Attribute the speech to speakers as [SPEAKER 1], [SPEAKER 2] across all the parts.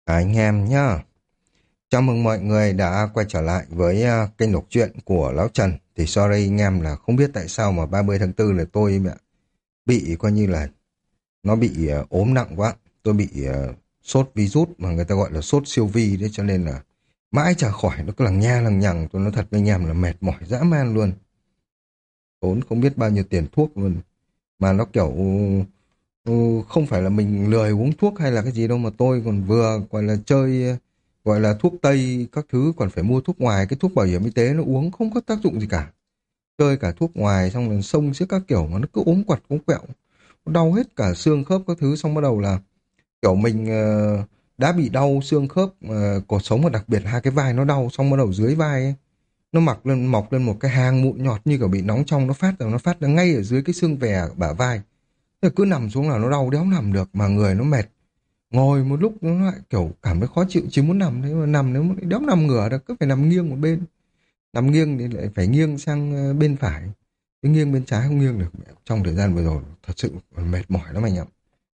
[SPEAKER 1] Anh em nhá, chào mừng mọi người đã quay trở lại với kênh đọc truyện của Lão Trần. Thì sorry anh em là không biết tại sao mà 30 tháng 4 là tôi bị coi như là nó bị ốm nặng quá. Tôi bị sốt virus mà người ta gọi là sốt siêu vi đấy, cho nên là mãi chả khỏi, nó cứ lằng nha lằng nhằng. Tôi nói thật với anh em là mệt mỏi dã man luôn, tốn không biết bao nhiêu tiền thuốc luôn. Mà nó kiểu không phải là mình lười uống thuốc hay là cái gì đâu, mà tôi còn vừa gọi là chơi gọi là thuốc tây các thứ, còn phải mua thuốc ngoài. Cái thuốc bảo hiểm y tế nó uống không có tác dụng gì cả, chơi cả thuốc ngoài xong rồi xông xíu các kiểu mà nó cứ ốm quặt ốm quẹo, nó đau hết cả xương khớp các thứ. Xong bắt đầu là kiểu mình đã bị đau xương khớp, cột sống, và đặc biệt hai cái vai nó đau. Xong bắt đầu dưới vai ấy, nó mọc lên một cái hang mụn nhọt như kiểu bị nóng trong, nó phát ra ngay ở dưới cái xương vè bả vai. Thế cứ nằm xuống là nó đau đéo nằm được, mà người nó mệt, ngồi một lúc nó lại kiểu cảm thấy khó chịu, chỉ muốn nằm đấy, mà nằm nếu mà đéo nằm ngửa được, cứ phải nằm nghiêng một bên. Nằm nghiêng thì lại phải nghiêng sang bên phải, cái nghiêng bên trái không nghiêng được. Trong thời gian vừa rồi thật sự mệt mỏi lắm anh ạ,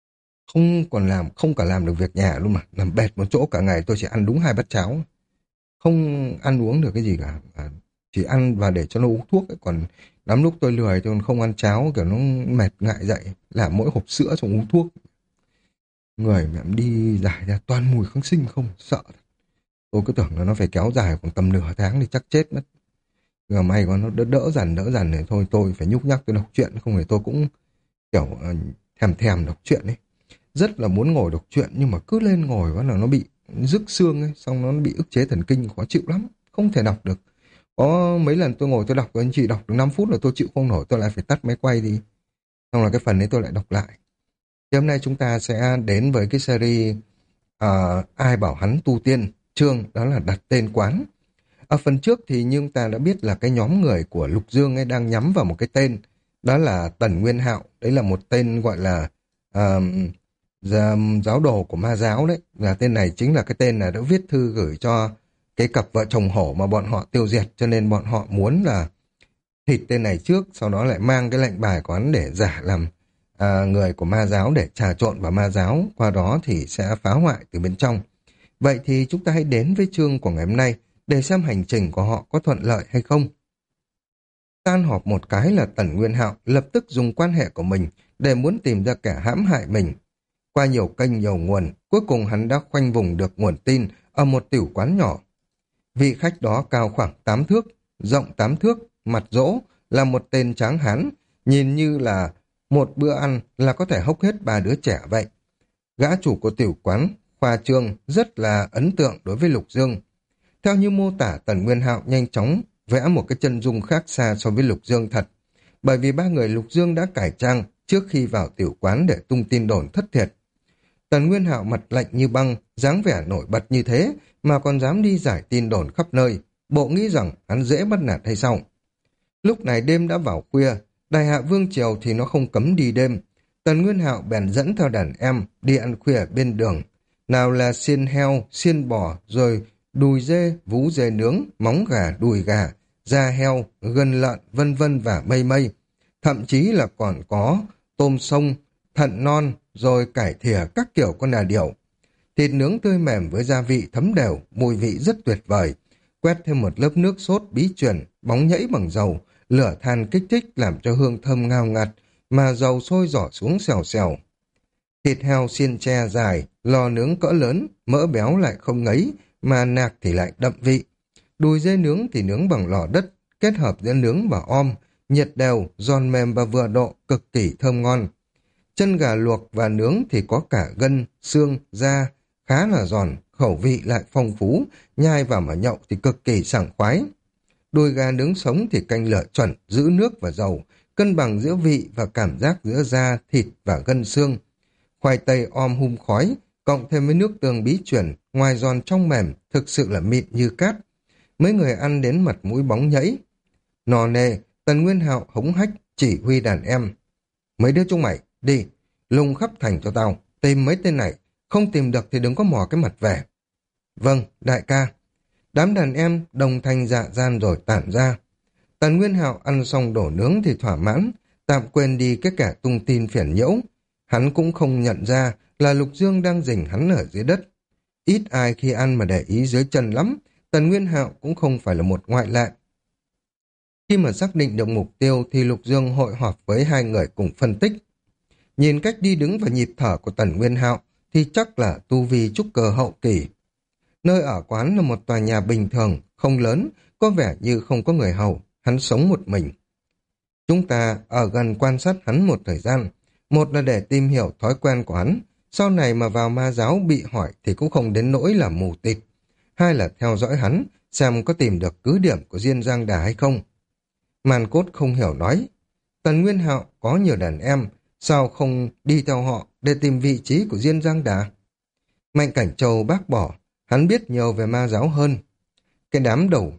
[SPEAKER 1] không cả làm được việc nhà luôn, mà nằm bệt một chỗ cả ngày. Tôi chỉ ăn đúng 2 bát cháo, không ăn uống được cái gì cả. Chỉ ăn và để cho nó uống thuốc ấy. Còn lắm lúc tôi lười, tôi còn không ăn cháo, kiểu nó mệt ngại dậy, làm mỗi hộp sữa xong uống thuốc. Người mẹ đi giải ra toàn mùi kháng sinh không, sợ. Tôi cứ tưởng là nó phải kéo dài khoảng tầm nửa tháng thì chắc chết mất. Nhưng mà may quá, nó đỡ dần này thôi. Tôi phải nhúc nhắc tôi đọc truyện, không thì tôi cũng kiểu thèm thèm đọc truyện ấy. Rất là muốn ngồi đọc truyện, nhưng mà cứ lên ngồi quá là nó bị rức xương ấy, xong nó bị ức chế thần kinh, khó chịu lắm, không thể đọc được. Có mấy lần tôi ngồi tôi đọc, anh chị đọc được 5 phút là tôi chịu không nổi, tôi lại phải tắt máy quay đi, xong là cái phần đấy tôi lại đọc lại. Thì hôm nay chúng ta sẽ đến với cái series Ai bảo hắn tu tiên, chương đó là đặt tên quán. Ở phần trước thì như ta đã biết là cái nhóm người của Lục Dương ấy đang nhắm vào một cái tên, đó là Tần Nguyên Hạo. Đấy là một tên gọi là à, giáo đồ của ma giáo đấy. Và tên này chính là cái tên là đã viết thư gửi cho cái cặp vợ chồng hổ mà bọn họ tiêu diệt, cho nên bọn họ muốn là thịt tên này trước, sau đó lại mang cái lệnh bài của hắn để giả làm người của ma giáo để trà trộn vào ma giáo, qua đó thì sẽ phá hoại từ bên trong. Vậy thì chúng ta hãy đến với chương của ngày hôm nay để xem hành trình của họ có thuận lợi hay không. Tan họp một cái là Tần Nguyên Hạo lập tức dùng quan hệ của mình để muốn tìm ra kẻ hãm hại mình. Qua nhiều kênh nhiều nguồn, cuối cùng hắn đã khoanh vùng được nguồn tin ở một tiểu quán nhỏ. Vị khách đó cao khoảng 8 thước, rộng 8 thước, mặt rỗ, là một tên tráng hán, nhìn như là một bữa ăn là có thể hốc hết 3 đứa trẻ vậy. Gã chủ của tiểu quán, khoa trương, rất là ấn tượng đối với Lục Dương. Theo như mô tả, Tần Nguyên Hạo nhanh chóng vẽ một cái chân dung khác xa so với Lục Dương thật, bởi vì ba người Lục Dương đã cải trang trước khi vào tiểu quán để tung tin đồn thất thiệt. Tần Nguyên Hạo mặt lạnh như băng, dáng vẻ nổi bật như thế mà còn dám đi giải tin đồn khắp nơi, bộ nghĩ rằng hắn dễ bắt nạt hay sao? Lúc này đêm đã vào khuya, Đại Hạ Vương Triều thì nó không cấm đi đêm. Tần Nguyên Hạo bèn dẫn theo đàn em đi ăn khuya bên đường. Nào là xiên heo, xiên bò, rồi đùi dê, vú dê nướng, móng gà, đùi gà, da heo, gân lợn, vân vân và mây mây. Thậm chí là còn có tôm sông, thận non, rồi cải thìa các kiểu con đà điểu. Thịt nướng tươi mềm với gia vị thấm đều, mùi vị rất tuyệt vời. Quét thêm một lớp nước sốt bí truyền, bóng nhẫy bằng dầu, lửa than kích thích làm cho hương thơm ngào ngạt, mà dầu sôi rỏ xuống xèo xèo. Thịt heo xiên tre dài, lò nướng cỡ lớn, mỡ béo lại không ngấy, mà nạc thì lại đậm vị. Đùi dê nướng thì nướng bằng lò đất, kết hợp giữa nướng và om, nhiệt đều, giòn mềm và vừa độ, cực kỳ thơm ngon. Chân gà luộc và nướng thì có cả gân, xương, da, khá là giòn, khẩu vị lại phong phú, nhai vào mà nhậu thì cực kỳ sảng khoái. Đùi gà nướng sống thì canh lửa chuẩn, giữ nước và dầu, cân bằng giữa vị và cảm giác giữa da, thịt và gân xương. Khoai tây om hun khói, cộng thêm với nước tương bí truyền, ngoài giòn trong mềm, thực sự là mịn như cát. Mấy người ăn đến mặt mũi bóng nhẫy. No nê, Tần Nguyên Hạo hống hách, chỉ huy đàn em. Mấy đứa chúng mày, đi, lùng khắp thành cho tao, tìm mấy tên này, không tìm được thì đừng có mò cái mặt về. Vâng, đại ca. Đám đàn em đồng thanh dạ gian rồi tản ra. Tần Nguyên Hạo ăn xong đổ nướng thì thỏa mãn, tạm quên đi cái kẻ tung tin phiền nhiễu. Hắn cũng không nhận ra là Lục Dương đang rình hắn ở dưới đất. Ít ai khi ăn mà để ý dưới chân lắm, Tần Nguyên Hạo cũng không phải là một ngoại lệ. Khi mà xác định được mục tiêu thì Lục Dương hội họp với hai người cùng phân tích. Nhìn cách đi đứng và nhịp thở của Tần Nguyên Hạo thì chắc là tu vi trúc cơ hậu kỳ. Nơi ở quán là một tòa nhà bình thường, không lớn, có vẻ như không có người hầu, hắn sống một mình. Chúng ta ở gần quan sát hắn một thời gian, một là để tìm hiểu thói quen của hắn, sau này mà vào ma giáo bị hỏi thì cũng không đến nỗi là mù tịt. Hai là theo dõi hắn, xem có tìm được cứ điểm của Diên Giang Đà hay không. Màn Cốt không hiểu nói, Tần Nguyên Hạo có nhiều đàn em, sao không đi theo họ để tìm vị trí của Diên Giang Đà? Mạnh Cảnh Châu bác bỏ, hắn biết nhiều về ma giáo hơn. Cái đám đầu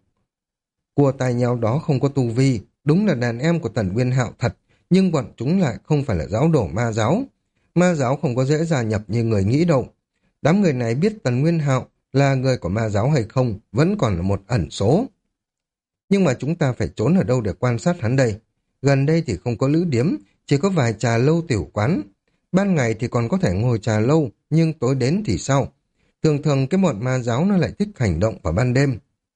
[SPEAKER 1] cua tai nhau đó không có tu vi, đúng là đàn em của Tần Nguyên Hạo thật, nhưng bọn chúng lại không phải là giáo đồ ma giáo. Ma giáo không có dễ gia nhập như người nghĩ đâu. Đám người này biết Tần Nguyên Hạo là người của ma giáo hay không, vẫn còn là một ẩn số. Nhưng mà chúng ta phải trốn ở đâu để quan sát hắn đây? Gần đây thì không có lữ điếm, chỉ có vài trà lâu tiểu quán. Ban ngày thì còn có thể ngồi trà lâu, nhưng tối đến thì sao? Thường thường cái bọn ma giáo nó lại thích hành động vào ban đêm.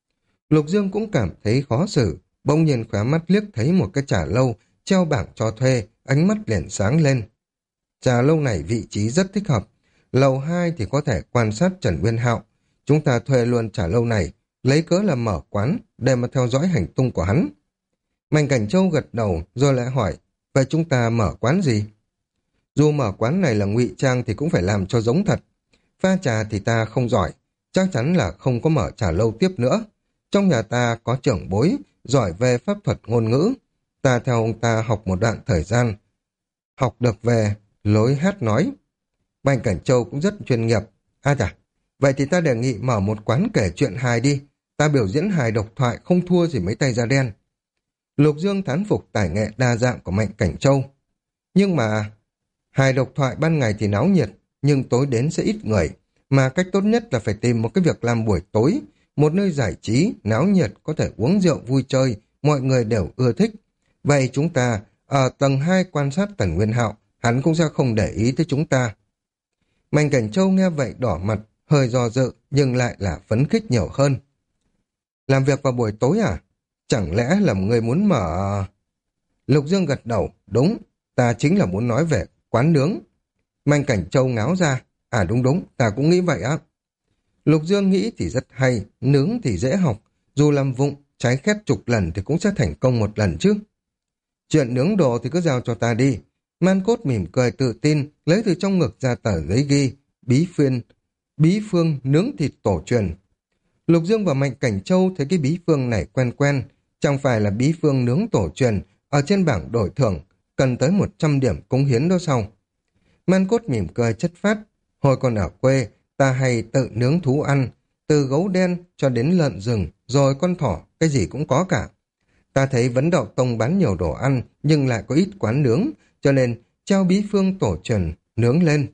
[SPEAKER 1] Lục Dương cũng cảm thấy khó xử, bỗng nhiên khóe mắt liếc thấy một cái trà lâu, treo bảng cho thuê, ánh mắt liền sáng lên. Trà lâu này vị trí rất thích hợp. Lầu 2 thì có thể quan sát Trần Nguyên Hạo. Chúng ta thuê luôn trà lâu này, lấy cớ là mở quán để mà theo dõi hành tung của hắn. Mạnh Cảnh Châu gật đầu rồi lại hỏi, vậy chúng ta mở quán gì? Dù mở quán này là ngụy trang thì cũng phải làm cho giống thật. Pha trà thì ta không giỏi, chắc chắn là không có mở trà lâu tiếp nữa. Trong nhà ta có trưởng bối, giỏi về pháp thuật ngôn ngữ. Ta theo ông ta học một đoạn thời gian. Học được về lối hát nói. Mạnh Cảnh Châu cũng rất chuyên nghiệp. Vậy thì ta đề nghị mở một quán kể chuyện hài đi. Ta biểu diễn hài độc thoại không thua gì mấy tay da đen. Lục Dương thán phục tài nghệ đa dạng của Mạnh Cảnh Châu. Nhưng mà hài độc thoại ban ngày thì náo nhiệt, nhưng tối đến sẽ ít người. Mà cách tốt nhất là phải tìm một cái việc làm buổi tối, một nơi giải trí, náo nhiệt, có thể uống rượu vui chơi, mọi người đều ưa thích. Vậy chúng ta ở tầng 2 quan sát Tần Nguyên Hạo, hắn cũng sẽ không để ý tới chúng ta. Mạnh Cảnh Châu nghe vậy đỏ mặt, hơi do dự, nhưng lại là phấn khích nhiều hơn. Làm việc vào buổi tối à? Chẳng lẽ là người muốn mở... Lục Dương gật đầu, đúng, ta chính là muốn nói về quán nướng. Mạnh Cảnh Châu ngáo ra, đúng, ta cũng nghĩ vậy á. Lục Dương nghĩ thì rất hay, nướng thì dễ học, dù làm vụng, trái khét chục lần thì cũng sẽ thành công một lần chứ. Chuyện nướng đồ thì cứ giao cho ta đi. Man Cốt mỉm cười tự tin, lấy từ trong ngực ra tờ giấy ghi, bí phương nướng thịt tổ truyền. Lục Dương và Mạnh Cảnh Châu thấy cái bí phương này quen quen, chẳng phải là bí phương nướng tổ truyền, ở trên bảng đổi thưởng, cần tới 100 điểm cống hiến đó sao? Man Cốt mỉm cười chất phát, hồi còn ở quê, ta hay tự nướng thú ăn, từ gấu đen cho đến lợn rừng, rồi con thỏ, cái gì cũng có cả. Ta thấy Vấn Đạo Tông bán nhiều đồ ăn, nhưng lại có ít quán nướng, cho nên treo bí phương tổ truyền nướng lên.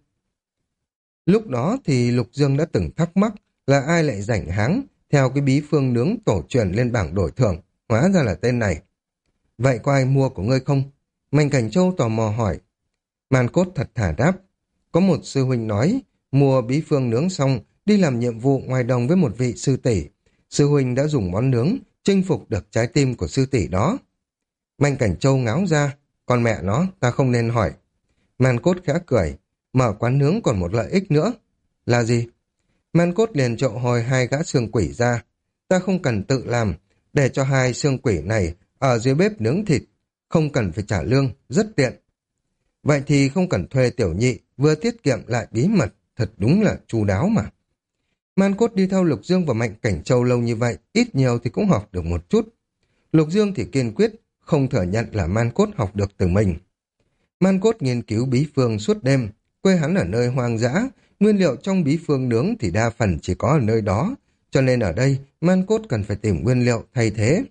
[SPEAKER 1] Lúc đó thì Lục Dương đã từng thắc mắc là ai lại rảnh háng theo cái bí phương nướng tổ truyền lên bảng đổi thưởng, hóa ra là tên này. Vậy có ai mua của ngươi không? Mạnh Cảnh Châu tò mò hỏi. Man Cốt thật thà đáp. Có một sư huynh nói, mua bí phương nướng xong, đi làm nhiệm vụ ngoài đồng với một vị sư tỷ. Sư huynh đã dùng món nướng, chinh phục được trái tim của sư tỷ đó. Mạnh Cảnh Châu ngáo ra, con mẹ nó, ta không nên hỏi. Man Cốt khẽ cười, mở quán nướng còn một lợi ích nữa. Là gì? Man Cốt liền triệu hồi hai gã xương quỷ ra. Ta không cần tự làm, để cho hai xương quỷ này ở dưới bếp nướng thịt, không cần phải trả lương, rất tiện. Vậy thì không cần thuê tiểu nhị, vừa tiết kiệm lại bí mật, thật đúng là chu đáo mà. Man Cốt đi theo Lục Dương và Mạnh Cảnh Châu lâu như vậy, ít nhiều thì cũng học được một chút. Lục Dương thì kiên quyết, không thừa nhận là Man Cốt học được từ mình. Man Cốt nghiên cứu bí phương suốt đêm, quê hắn ở nơi hoang dã, nguyên liệu trong bí phương nướng thì đa phần chỉ có ở nơi đó, cho nên ở đây Man Cốt cần phải tìm nguyên liệu thay thế.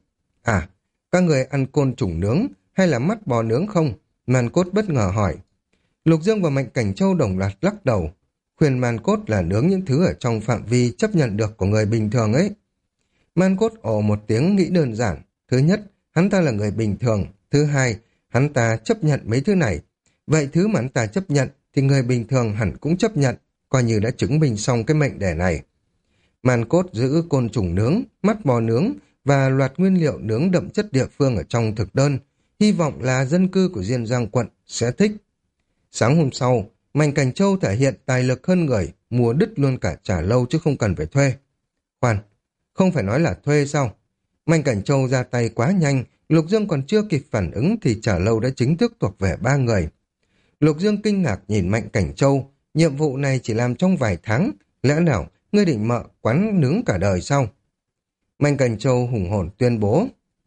[SPEAKER 1] Các người ăn côn trùng nướng hay là mắt bò nướng không? Man Cốt bất ngờ hỏi. Lục Dương và Mạnh Cảnh Châu đồng loạt lắc đầu, khuyên Man Cốt là nướng những thứ ở trong phạm vi chấp nhận được của người bình thường ấy. Man Cốt ồ một tiếng nghĩ đơn giản. Thứ nhất, hắn ta là người bình thường. Thứ hai, hắn ta chấp nhận mấy thứ này. Vậy thứ mà hắn ta chấp nhận thì người bình thường hẳn cũng chấp nhận. coi như đã chứng minh xong cái mệnh đề này. Màn cốt giữ côn trùng nướng, mắt bò nướng và loạt nguyên liệu nướng đậm chất địa phương ở trong thực đơn, hy vọng là dân cư của Diên Giang quận sẽ thích. Sáng hôm sau, Mạnh Cảnh Châu thể hiện tài lực hơn người, mua đứt luôn cả trà lâu chứ không cần phải thuê. Khoan, không phải nói là thuê sao? Mạnh Cảnh Châu ra tay quá nhanh, Lục Dương còn chưa kịp phản ứng thì trà lâu đã chính thức thuộc về 3 người. Lục Dương kinh ngạc nhìn Mạnh Cảnh Châu, nhiệm vụ này chỉ làm trong vài tháng, lẽ nào ngươi định mở quán nướng cả đời sao? Mạnh Cảnh Châu hùng hồn tuyên bố,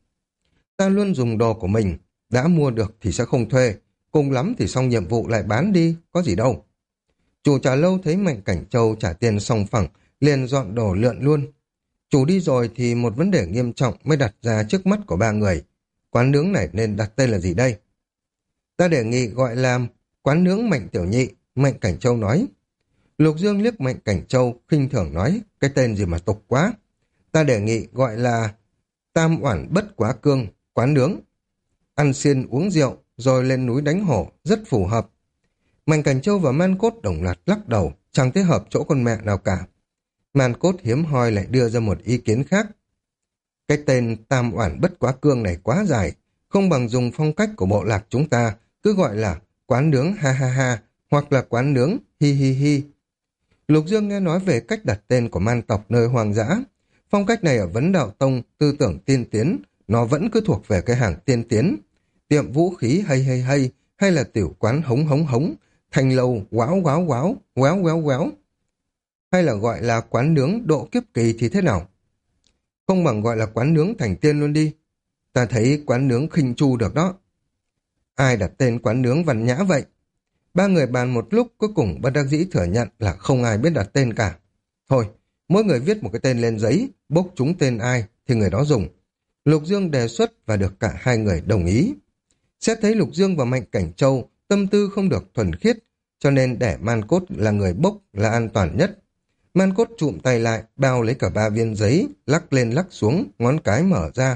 [SPEAKER 1] ta luôn dùng đồ của mình, đã mua được thì sẽ không thuê, cùng lắm thì xong nhiệm vụ lại bán đi, có gì đâu. Chủ trà lâu thấy Mạnh Cảnh Châu trả tiền sòng phẳng, liền dọn đồ lượn luôn. Chủ đi rồi thì một vấn đề nghiêm trọng mới đặt ra trước mắt của 3 người. Quán nướng này nên đặt tên là gì đây? Ta đề nghị gọi là quán nướng Mạnh Tiểu Nhị, Mạnh Cảnh Châu nói. Lục Dương liếc Mạnh Cảnh Châu, khinh thường nói, cái tên gì mà tục quá. Ta đề nghị gọi là Tam Oản Bất Quá Cương, quán nướng. Ăn xiên uống rượu, rồi lên núi đánh hổ, rất phù hợp. Mạnh Cảnh Châu và Man Cốt đồng loạt lắc đầu, chẳng thấy hợp chỗ con mẹ nào cả. Man Cốt hiếm hoi lại đưa ra một ý kiến khác. Cái tên Tam Oản Bất Quá Cương này quá dài, không bằng dùng phong cách của bộ lạc chúng ta, cứ gọi là quán nướng ha ha ha, hoặc là quán nướng hi hi hi. Lục Dương nghe nói về cách đặt tên của man tộc nơi hoang dã. Phong cách này ở Vấn Đạo Tông, tư tưởng tiên tiến, nó vẫn cứ thuộc về cái hàng tiên tiến. Tiệm vũ khí hay là tiểu quán hống hống hống, thành lầu quáo quáo quáo, quéo quéo quéo. Hay là gọi là quán nướng độ kiếp kỳ thì thế nào? Không bằng gọi là quán nướng thành tiên luôn đi. Ta thấy quán nướng khinh chu được đó. Ai đặt tên quán nướng văn nhã vậy? 3 người bàn một lúc, cuối cùng bất đắc dĩ thừa nhận là không ai biết đặt tên cả. Thôi, mỗi người viết một cái tên lên giấy, bốc trúng tên ai thì người đó dùng. Lục Dương đề xuất và được cả 2 người đồng ý. Xét thấy Lục Dương và Mạnh Cảnh Châu tâm tư không được thuần khiết, cho nên để Man Cốt là người bốc là an toàn nhất. Man Cốt chụm tay lại, bao lấy cả 3 viên giấy, lắc lên lắc xuống, ngón cái mở ra.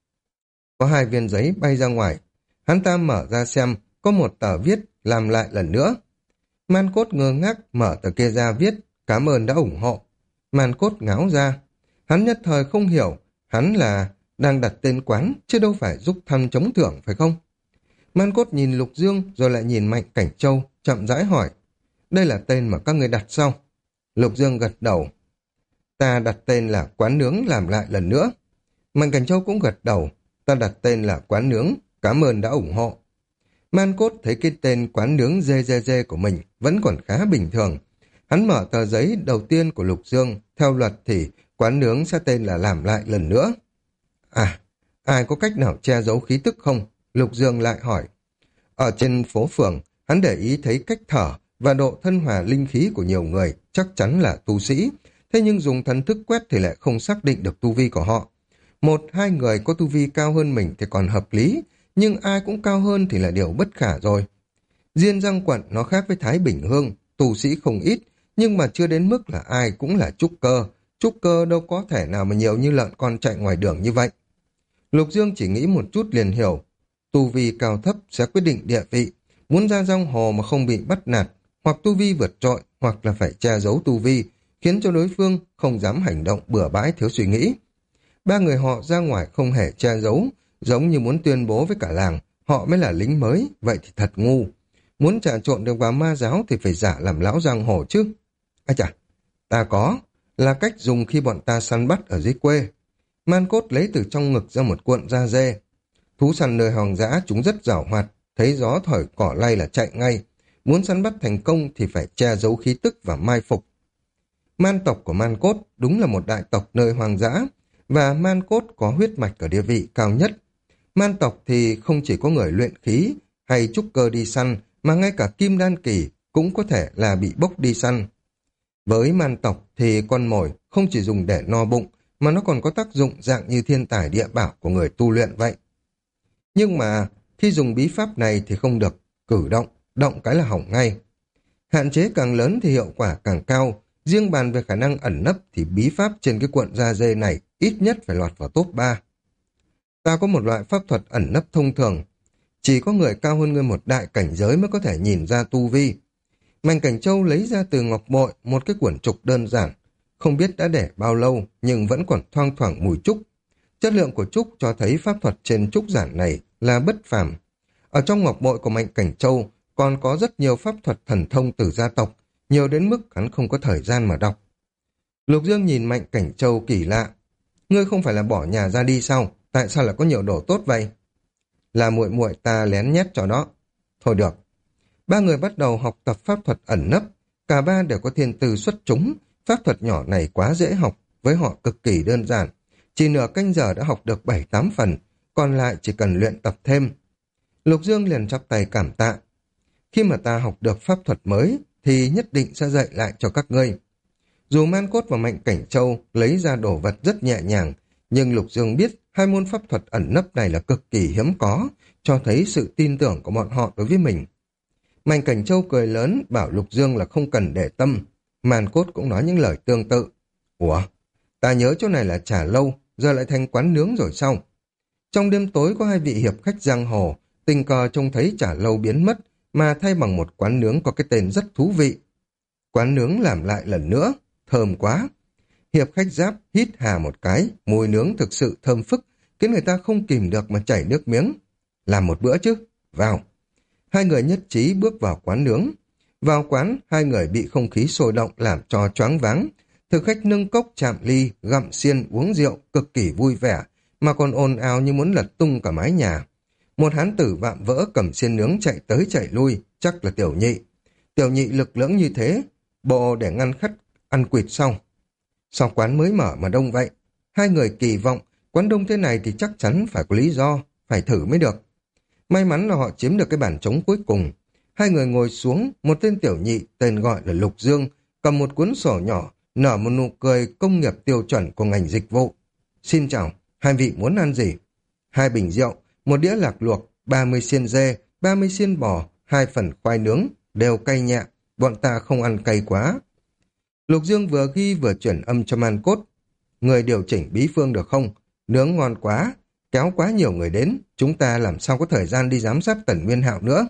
[SPEAKER 1] Có 2 viên giấy bay ra ngoài. Hắn ta mở ra xem, có một tờ viết, làm lại lần nữa. Man Cốt ngơ ngác, mở tờ kia ra viết, cảm ơn đã ủng hộ. Man Cốt ngáo ra. Hắn nhất thời không hiểu, hắn là đang đặt tên quán, chứ đâu phải giúp thăm chống thưởng, phải không? Man Cốt nhìn Lục Dương, rồi lại nhìn Mạnh Cảnh Châu, chậm rãi hỏi. Đây là tên mà các người đặt sao? Lục Dương gật đầu. Ta đặt tên là quán nướng làm lại lần nữa. Mạnh Cảnh Châu cũng gật đầu. Ta đặt tên là quán nướng, cảm ơn đã ủng hộ. Man Cốt thấy cái tên quán nướng DGG của mình vẫn còn khá bình thường. Hắn mở tờ giấy đầu tiên của Lục Dương, theo luật thì quán nướng sẽ tên là làm lại lần nữa. À, ai có cách nào che giấu khí tức không? Lục Dương lại hỏi. Ở trên phố phường, hắn để ý thấy cách thở và độ thân hòa linh khí của nhiều người, chắc chắn là tu sĩ. Thế nhưng dùng thần thức quét thì lại không xác định được tu vi của họ. 1-2 người có tu vi cao hơn mình thì còn hợp lý, nhưng ai cũng cao hơn thì là điều bất khả rồi. Diên Giang quận nó khác với Thái Bình Hương, tu sĩ không ít, nhưng mà chưa đến mức là ai cũng là trúc cơ. Trúc cơ đâu có thể nào mà nhiều như lợn con chạy ngoài đường như vậy. Lục Dương chỉ nghĩ một chút liền hiểu, tu vi cao thấp sẽ quyết định địa vị. Muốn ra giang hồ mà không bị bắt nạt, hoặc tu vi vượt trội, hoặc là phải che giấu tu vi, khiến cho đối phương không dám hành động bừa bãi thiếu suy nghĩ. 3 người họ ra ngoài không hề che giấu, giống như muốn tuyên bố với cả làng, họ mới là lính mới, vậy thì thật ngu. Muốn trà trộn được vào ma giáo thì phải giả làm lão giang hồ chứ. À chà, ta có, là cách dùng khi bọn ta săn bắt ở dưới quê. Man Cốt lấy từ trong ngực ra một cuộn da dê. Thú săn nơi hoang dã chúng rất giảo hoạt, thấy gió thổi cỏ lay là chạy ngay. Muốn săn bắt thành công thì phải che giấu khí tức và mai phục. Man tộc của Man Cốt đúng là một đại tộc nơi hoang dã, và Man Cốt có huyết mạch ở địa vị cao nhất. Man tộc thì không chỉ có người luyện khí hay trúc cơ đi săn, mà ngay cả kim đan kỳ cũng có thể là bị bốc đi săn. Với man tộc thì con mồi không chỉ dùng để no bụng, mà nó còn có tác dụng dạng như thiên tài địa bảo của người tu luyện vậy. Nhưng mà khi dùng bí pháp này thì không được cử động, động cái là hỏng ngay. Hạn chế càng lớn thì hiệu quả càng cao. Riêng bàn về khả năng ẩn nấp thì bí pháp trên cái cuộn da dê này ít nhất phải lọt vào top 3. Ta có một loại pháp thuật ẩn nấp thông thường. Chỉ có người cao hơn ngươi một đại cảnh giới mới có thể nhìn ra tu vi. Mạnh Cảnh Châu lấy ra từ ngọc bội một cái quyển trục đơn giản, không biết đã để bao lâu nhưng vẫn còn thoang thoảng mùi trúc. Chất lượng của trúc cho thấy pháp thuật trên trúc giản này là bất phàm. Ở trong ngọc bội của Mạnh Cảnh Châu còn có rất nhiều pháp thuật thần thông từ gia tộc, nhiều đến mức hắn không có thời gian mà đọc. Lục Dương nhìn Mạnh Cảnh Châu kỳ lạ. Ngươi không phải là bỏ nhà ra đi sao? Tại sao lại có nhiều đồ tốt vậy? Là muội muội ta lén nhét cho đó. Thôi được. Ba người bắt đầu học tập pháp thuật ẩn nấp. Cả ba đều có thiên tư xuất chúng. Pháp thuật nhỏ này quá dễ học, với họ cực kỳ đơn giản. Chỉ nửa canh giờ đã học được 7-8 phần, còn lại chỉ cần luyện tập thêm. Lục Dương liền chắp tay cảm tạ. Khi mà ta học được pháp thuật mới, thì nhất định sẽ dạy lại cho các ngươi. Dù Man Cốt và Mạnh Cảnh Châu lấy ra đồ vật rất nhẹ nhàng, nhưng Lục Dương biết hai môn pháp thuật ẩn nấp này là cực kỳ hiếm có, cho thấy sự tin tưởng của bọn họ đối với mình. Mạnh Cảnh Châu cười lớn bảo Lục Dương là không cần để tâm. Man Cốt cũng nói những lời tương tự. Ủa, ta nhớ chỗ này là trà lâu, giờ lại thành quán nướng rồi sao? Trong đêm tối có hai vị hiệp khách giang hồ, tình cờ trông thấy trà lâu biến mất, mà thay bằng một quán nướng có cái tên rất thú vị. Quán nướng làm lại lần nữa, thơm quá. Hiệp khách Giáp hít hà một cái, mùi nướng thực sự thơm phức, khiến người ta không kìm được mà chảy nước miếng. Làm một bữa chứ, vào. Hai người nhất trí bước vào quán nướng. Vào quán, hai người bị không khí sôi động làm cho choáng váng. Thực khách nâng cốc chạm ly, gặm xiên, uống rượu, cực kỳ vui vẻ, mà còn ồn ào như muốn lật tung cả mái nhà. Một hán tử vạm vỡ cầm xiên nướng chạy tới chạy lui, chắc là Tiểu Nhị. Tiểu Nhị lực lưỡng như thế, bộ để ngăn khách ăn quỵt xong. Sao quán mới mở mà đông vậy? Hai người kỳ vọng, quán đông thế này thì chắc chắn phải có lý do, phải thử mới được. May mắn là họ chiếm được cái bàn trống cuối cùng. Hai người ngồi xuống, một tên Tiểu Nhị, tên gọi là Lục Dương, cầm một cuốn sổ nhỏ, nở một nụ cười công nghiệp tiêu chuẩn của ngành dịch vụ. Xin chào, hai vị muốn ăn gì? 2 bình rượu, 1 đĩa lạc luộc, 30 xiên dê, 30 xiên bò, 2 phần khoai nướng, đều cay nhẹ, bọn ta không ăn cay quá. Lục Dương vừa ghi vừa chuyển âm cho Man Cốt. Người điều chỉnh bí phương được không? Nướng ngon quá, kéo quá nhiều người đến, chúng ta làm sao có thời gian đi giám sát Tần Nguyên Hạo nữa.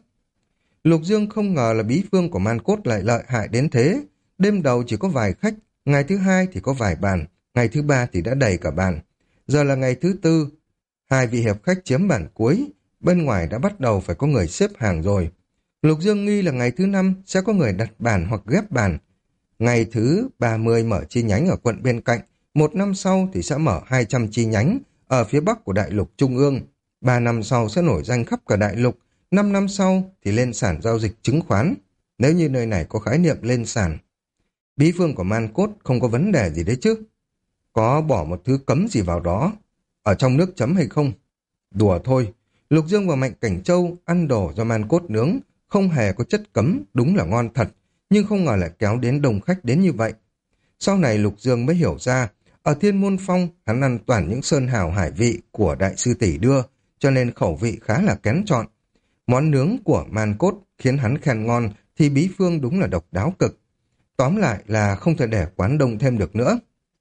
[SPEAKER 1] Lục Dương không ngờ là bí phương của Man Cốt lại lợi hại đến thế. Đêm đầu chỉ có vài khách, ngày thứ 2 thì có vài bàn, ngày thứ 3 thì đã đầy cả bàn. Giờ là ngày thứ 4, hai vị hiệp khách chiếm bàn cuối, bên ngoài đã bắt đầu phải có người xếp hàng rồi. Lục Dương nghi là ngày thứ 5 sẽ có người đặt bàn hoặc ghép bàn. Ngày thứ 30 mở chi nhánh ở quận bên cạnh, 1 năm sau thì sẽ mở 200 chi nhánh ở phía bắc của đại lục Trung ương. 3 năm sau sẽ nổi danh khắp cả đại lục, 5 năm sau thì lên sàn giao dịch chứng khoán, nếu như nơi này có khái niệm lên sàn. Bí phương của Man Cốt không có vấn đề gì đấy chứ? Có bỏ một thứ cấm gì vào đó, ở trong nước chấm hay không? Đùa thôi, Lục Dương và Mạnh Cảnh Châu ăn đồ do Man Cốt nướng, không hề có chất cấm, đúng là ngon thật, nhưng không ngờ lại kéo đến đông khách đến như vậy. Sau này Lục Dương mới hiểu ra, ở Thiên Môn Phong hắn ăn toàn những sơn hào hải vị của đại sư tỷ đưa, cho nên khẩu vị khá là kén chọn. Món nướng của Man Cốt khiến hắn khen ngon thì bí phương đúng là độc đáo cực. Tóm lại là không thể để quán đông thêm được nữa.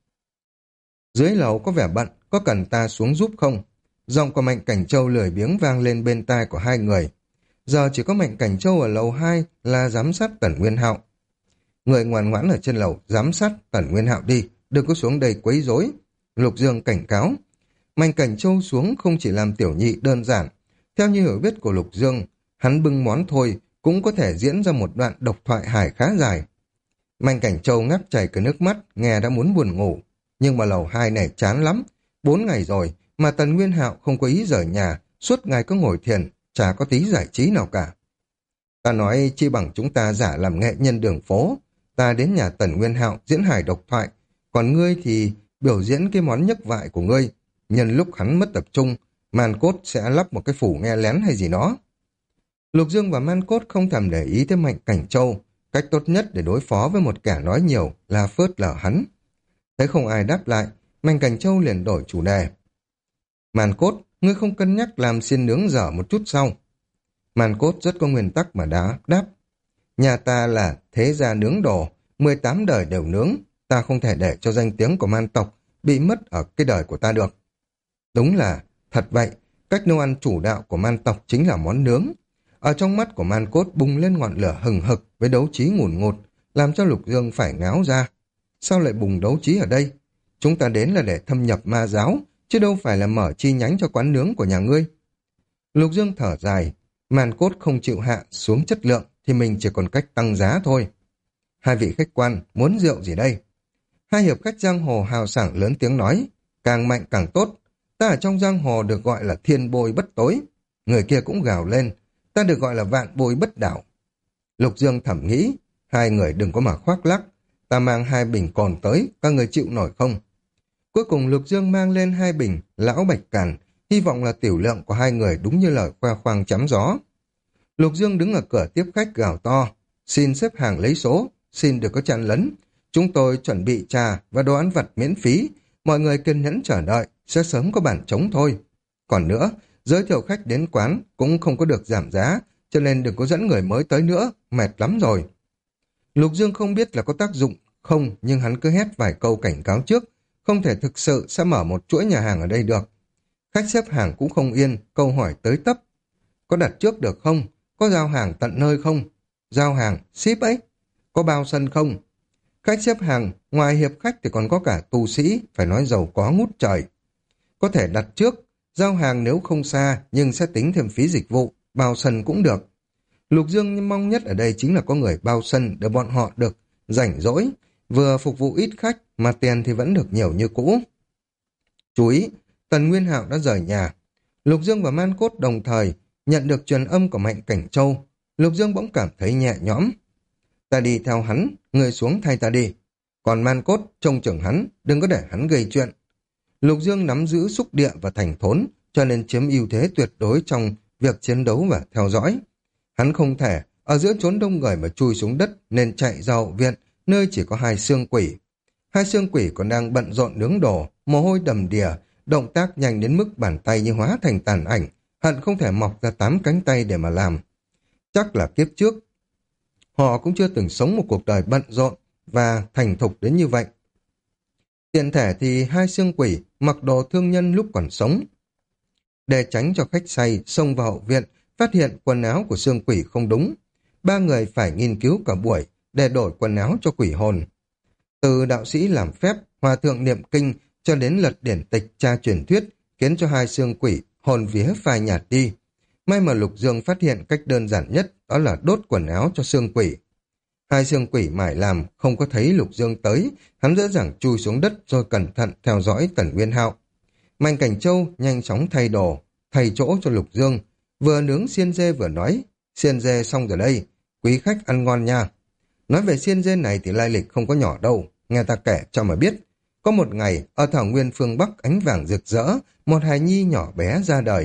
[SPEAKER 1] Dưới lầu có vẻ bận, có cần ta xuống giúp không? Giọng của Mạnh Cảnh Châu lười biếng vang lên bên tai của hai người. Giờ chỉ có Mạnh Cảnh Châu ở lầu 2 là giám sát Tần Nguyên Hạo. Người ngoan ngoãn ở trên lầu giám sát Tần Nguyên Hạo đi, đừng có xuống đây quấy rối. Lục Dương cảnh cáo. Mạnh Cảnh Châu xuống không chỉ làm tiểu nhị đơn giản. Theo như hiểu biết của Lục Dương, hắn bưng món thôi cũng có thể diễn ra một đoạn độc thoại hài khá dài. Mạnh Cảnh Châu ngáp chảy cả nước mắt, nghe đã muốn buồn ngủ. Nhưng mà lầu 2 này chán lắm. 4 ngày rồi mà Tần Nguyên Hạo không có ý rời nhà, suốt ngày cứ ngồi thiền, chả có tí giải trí nào cả. Ta nói chi bằng chúng ta giả làm nghệ nhân đường phố. Ta đến nhà Tần Nguyên Hạo diễn hài độc thoại, còn ngươi thì biểu diễn cái món nhấc vại của ngươi. Nhân lúc hắn mất tập trung, Man Cốt sẽ lắp một cái phủ nghe lén hay gì đó. Lục Dương và Man Cốt không thèm để ý tới Mạnh Cảnh Châu. Cách tốt nhất để đối phó với một kẻ nói nhiều là phớt lờ hắn. Thấy không ai đáp lại, Mạnh Cảnh Châu liền đổi chủ đề. Man Cốt, ngươi không cân nhắc làm xiên nướng dở một chút sau? Man Cốt rất có nguyên tắc mà đã đáp. Nhà ta là thế gia nướng đồ, 18 đời đều nướng, ta không thể để cho danh tiếng của Man tộc bị mất ở cái đời của ta được. Đúng là, thật vậy, cách nấu ăn chủ đạo của Man tộc chính là món nướng. Ở trong mắt của Man Cốt bùng lên ngọn lửa hừng hực với đấu trí ngùn ngụt, làm cho Lục Dương phải ngáo ra. Sao lại bùng đấu trí ở đây? Chúng ta đến là để thâm nhập ma giáo, chứ đâu phải là mở chi nhánh cho quán nướng của nhà ngươi. Lục Dương thở dài, Man Cốt không chịu hạ xuống chất lượng thì mình chỉ còn cách tăng giá thôi. Hai vị khách quan, muốn rượu gì đây? Hai hiệp khách giang hồ hào sảng lớn tiếng nói, càng mạnh càng tốt. Ta ở trong giang hồ được gọi là thiên bôi bất tối. Người kia cũng gào lên, ta được gọi là vạn bôi bất đảo. Lục Dương thầm nghĩ, hai người đừng có mà khoác lác, ta mang hai bình cồn tới, các người chịu nổi không? Cuối cùng Lục Dương mang lên hai bình lão bạch càn, hy vọng là tiểu lượng của hai người đúng như lời khoe khoang chém gió. Lục Dương đứng ở cửa tiếp khách gào to, xin xếp hàng lấy số, xin đừng có chen lấn. Chúng tôi chuẩn bị trà và đồ ăn vặt miễn phí, mọi người kiên nhẫn chờ đợi, sẽ sớm có bản trống thôi. Còn nữa, giới thiệu khách đến quán cũng không có được giảm giá, cho nên đừng có dẫn người mới tới nữa, mệt lắm rồi. Lục Dương không biết là có tác dụng không, nhưng hắn cứ hét vài câu cảnh cáo trước, không thể thực sự sẽ mở một chuỗi nhà hàng ở đây được. Khách xếp hàng cũng không yên, câu hỏi tới tấp. Có đặt trước được không? Có giao hàng tận nơi không? Giao hàng, ship ấy. Có bao sân không? Khách xếp hàng, ngoài hiệp khách thì còn có cả tu sĩ, phải nói giàu có ngút trời. Có thể đặt trước, giao hàng nếu không xa, nhưng sẽ tính thêm phí dịch vụ, bao sân cũng được. Lục Dương mong nhất ở đây chính là có người bao sân để bọn họ được rảnh rỗi, vừa phục vụ ít khách mà tiền thì vẫn được nhiều như cũ. Chú ý, Tần Nguyên Hạo đã rời nhà. Lục Dương và Man Cốt đồng thời nhận được truyền âm của Mạnh Cảnh Châu. Lục Dương bỗng cảm thấy nhẹ nhõm. Ta đi theo hắn, người xuống thay ta đi. Còn Man Cốt trông chừng hắn, đừng có để hắn gây chuyện. Lục Dương nắm giữ xúc địa và thành thốn, cho nên chiếm ưu thế tuyệt đối trong việc chiến đấu và theo dõi. Hắn không thể ở giữa chốn đông người mà chui xuống đất nên chạy ra hậu viện, nơi chỉ có hai xương quỷ. Hai xương quỷ còn đang bận rộn nướng đồ, mồ hôi đầm đìa, động tác nhanh đến mức bàn tay như hóa thành tàn ảnh, hận không thể mọc ra 8 cánh tay để mà làm. Chắc là kiếp trước, họ cũng chưa từng sống một cuộc đời bận rộn và thành thục đến như vậy. Tiện thể thì hai xương quỷ mặc đồ thương nhân lúc còn sống. Để tránh cho khách say xông vào hậu viện, phát hiện quần áo của xương quỷ không đúng. Ba người phải nghiên cứu cả buổi để đổi quần áo cho quỷ hồn. Từ đạo sĩ làm phép, hòa thượng niệm kinh cho đến lật điển tịch tra truyền thuyết, khiến cho hai xương quỷ hồn vía phai nhạt đi. May mà Lục Dương phát hiện cách đơn giản nhất, đó là đốt quần áo cho xương quỷ. Hai xương quỷ mải làm, không có thấy Lục Dương tới, hắn dễ dàng chui xuống đất rồi cẩn thận theo dõi Tần Nguyên Hạo. Mạnh Cảnh Châu nhanh chóng thay đồ, thay chỗ cho Lục Dương, vừa nướng xiên dê vừa nói, xiên dê xong rồi đây, quý khách ăn ngon nha. Nói về xiên dê này thì lai lịch không có nhỏ đâu, nghe ta kể cho mà biết. Có một ngày, ở thảo nguyên phương Bắc ánh vàng rực rỡ, một hài nhi nhỏ bé ra đời.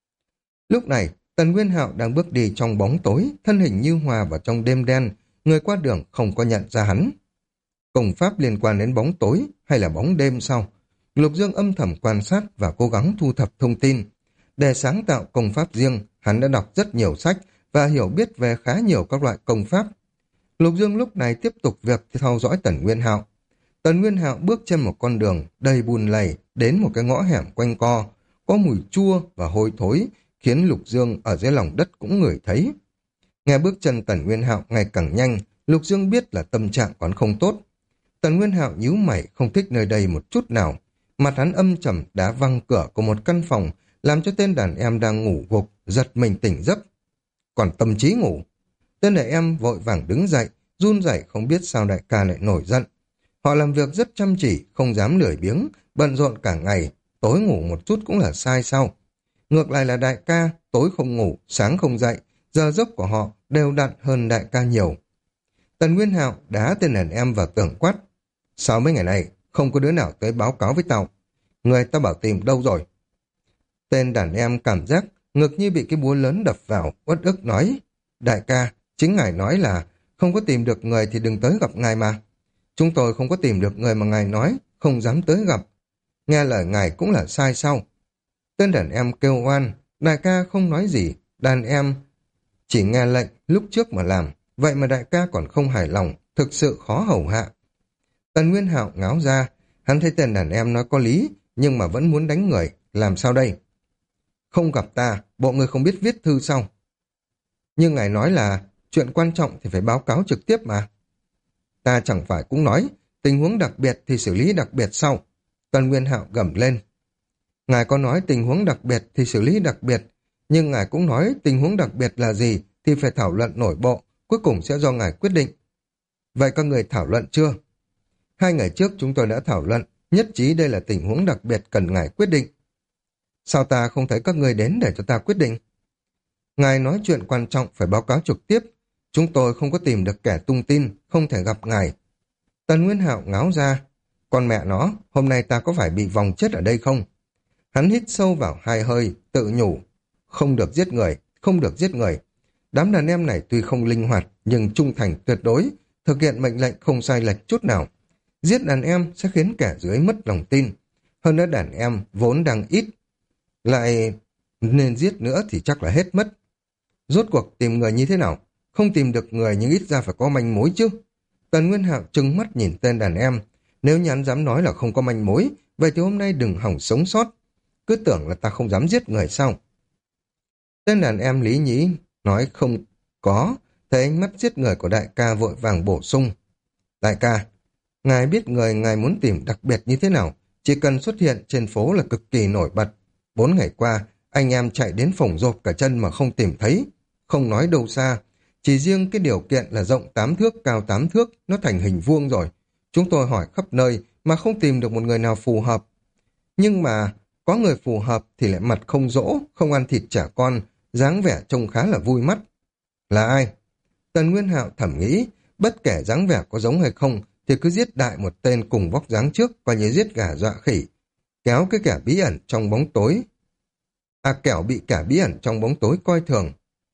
[SPEAKER 1] Lúc này, Tần Nguyên Hạo đang bước đi trong bóng tối, thân hình như hòa vào trong đêm đen, người qua đường không có nhận ra hắn. Công pháp liên quan đến bóng tối hay là bóng đêm sao? Lục Dương âm thầm quan sát và cố gắng thu thập thông tin. Để sáng tạo công pháp riêng, hắn đã đọc rất nhiều sách và hiểu biết về khá nhiều các loại công pháp. Lục Dương lúc này tiếp tục việc theo dõi Tần Nguyên Hạo. Tần Nguyên Hạo bước trên một con đường đầy bùn lầy đến một cái ngõ hẻm quanh co, có mùi chua và hôi thối, khiến Lục Dương ở dưới lòng đất cũng ngửi thấy. Nghe bước chân Tần Nguyên Hạo ngày càng nhanh, Lục Dương biết là tâm trạng còn không tốt. Tần Nguyên Hạo nhíu mày không thích nơi đây một chút nào. Mặt hắn âm trầm đá văng cửa của một căn phòng, làm cho tên đàn em đang ngủ gục, giật mình tỉnh giấc. Còn tâm trí ngủ. Tên đàn em vội vàng đứng dậy, run rẩy không biết sao đại ca lại nổi giận. Họ làm việc rất chăm chỉ, không dám lười biếng, bận rộn cả ngày, tối ngủ một chút cũng là sai sao. Ngược lại là đại ca, tối không ngủ, sáng không dậy, giờ giấc của họ đều đặn hơn đại ca nhiều. Tần Nguyên Hạo đá tên đàn em vào tường quát. Sao mấy ngày này không có đứa nào tới báo cáo với tao? Người ta bảo tìm đâu rồi? Tên đàn em cảm giác ngực như bị cái búa lớn đập vào, uất ức nói. Đại ca, chính ngài nói là không có tìm được người thì đừng tới gặp ngài mà. Chúng tôi không có tìm được người mà ngài nói, không dám tới gặp. Nghe lời ngài cũng là sai sao? Tên đàn em kêu oan, đại ca không nói gì, đàn em chỉ nghe lệnh lúc trước mà làm, vậy mà đại ca còn không hài lòng, thực sự khó hầu hạ. Tần Nguyên Hạo ngáo ra, hắn thấy tên đàn em nói có lý, nhưng mà vẫn muốn đánh người, làm sao đây? Không gặp ta, bộ người không biết viết thư sao? Nhưng ngài nói là chuyện quan trọng thì phải báo cáo trực tiếp mà. Ta chẳng phải cũng nói, tình huống đặc biệt thì xử lý đặc biệt sau. Tần Nguyên Hạo gầm lên. Ngài có nói tình huống đặc biệt thì xử lý đặc biệt, nhưng ngài cũng nói tình huống đặc biệt là gì thì phải thảo luận nội bộ, cuối cùng sẽ do ngài quyết định. Vậy các người thảo luận chưa? 2 ngày trước chúng tôi đã thảo luận, nhất trí đây là tình huống đặc biệt cần ngài quyết định. Sao ta không thấy các người đến để cho ta quyết định? Ngài nói chuyện quan trọng phải báo cáo trực tiếp. Chúng tôi không có tìm được kẻ tung tin, không thể gặp ngài. Tần Nguyên Hạo ngáo ra. Con mẹ nó, hôm nay ta có phải bị vòng chết ở đây không? Hắn hít sâu vào 2 hơi, tự nhủ. Không được giết người, không được giết người. Đám đàn em này tuy không linh hoạt, nhưng trung thành tuyệt đối, thực hiện mệnh lệnh không sai lệch chút nào. Giết đàn em sẽ khiến kẻ dưới mất lòng tin. Hơn nữa đàn em vốn đang ít, lại nên giết nữa thì chắc là hết mất. Rốt cuộc tìm người như thế nào? Không tìm được người nhưng ít ra phải có manh mối chứ. Tần Nguyên Hạo trừng mắt nhìn tên đàn em. Nếu như hắn dám nói là không có manh mối, vậy thì hôm nay đừng hỏng sống sót. Cứ tưởng là ta không dám giết người sao? Tên đàn em Lý Nhĩ nói không có, thấy ánh mắt giết người của đại ca vội vàng bổ sung. Đại ca, ngài biết người ngài muốn tìm đặc biệt như thế nào, chỉ cần xuất hiện trên phố là cực kỳ nổi bật. 4 ngày qua, anh em chạy đến phồng rộp cả chân mà không tìm thấy. Không nói đâu xa, chỉ riêng cái điều kiện là rộng 8 thước, cao 8 thước, nó thành hình vuông rồi. Chúng tôi hỏi khắp nơi mà không tìm được một người nào phù hợp. Nhưng mà có người phù hợp thì lại mặt không dỗ, không ăn thịt trẻ con, dáng vẻ trông khá là vui mắt. Là ai? Tần Nguyên Hạo thẩm nghĩ, bất kể dáng vẻ có giống hay không thì cứ giết đại một tên cùng vóc dáng trước, coi như giết gà dọa khỉ. Kéo cái kẻ bí ẩn trong bóng tối. Kẻo bị kẻ bí ẩn trong bóng tối coi thường.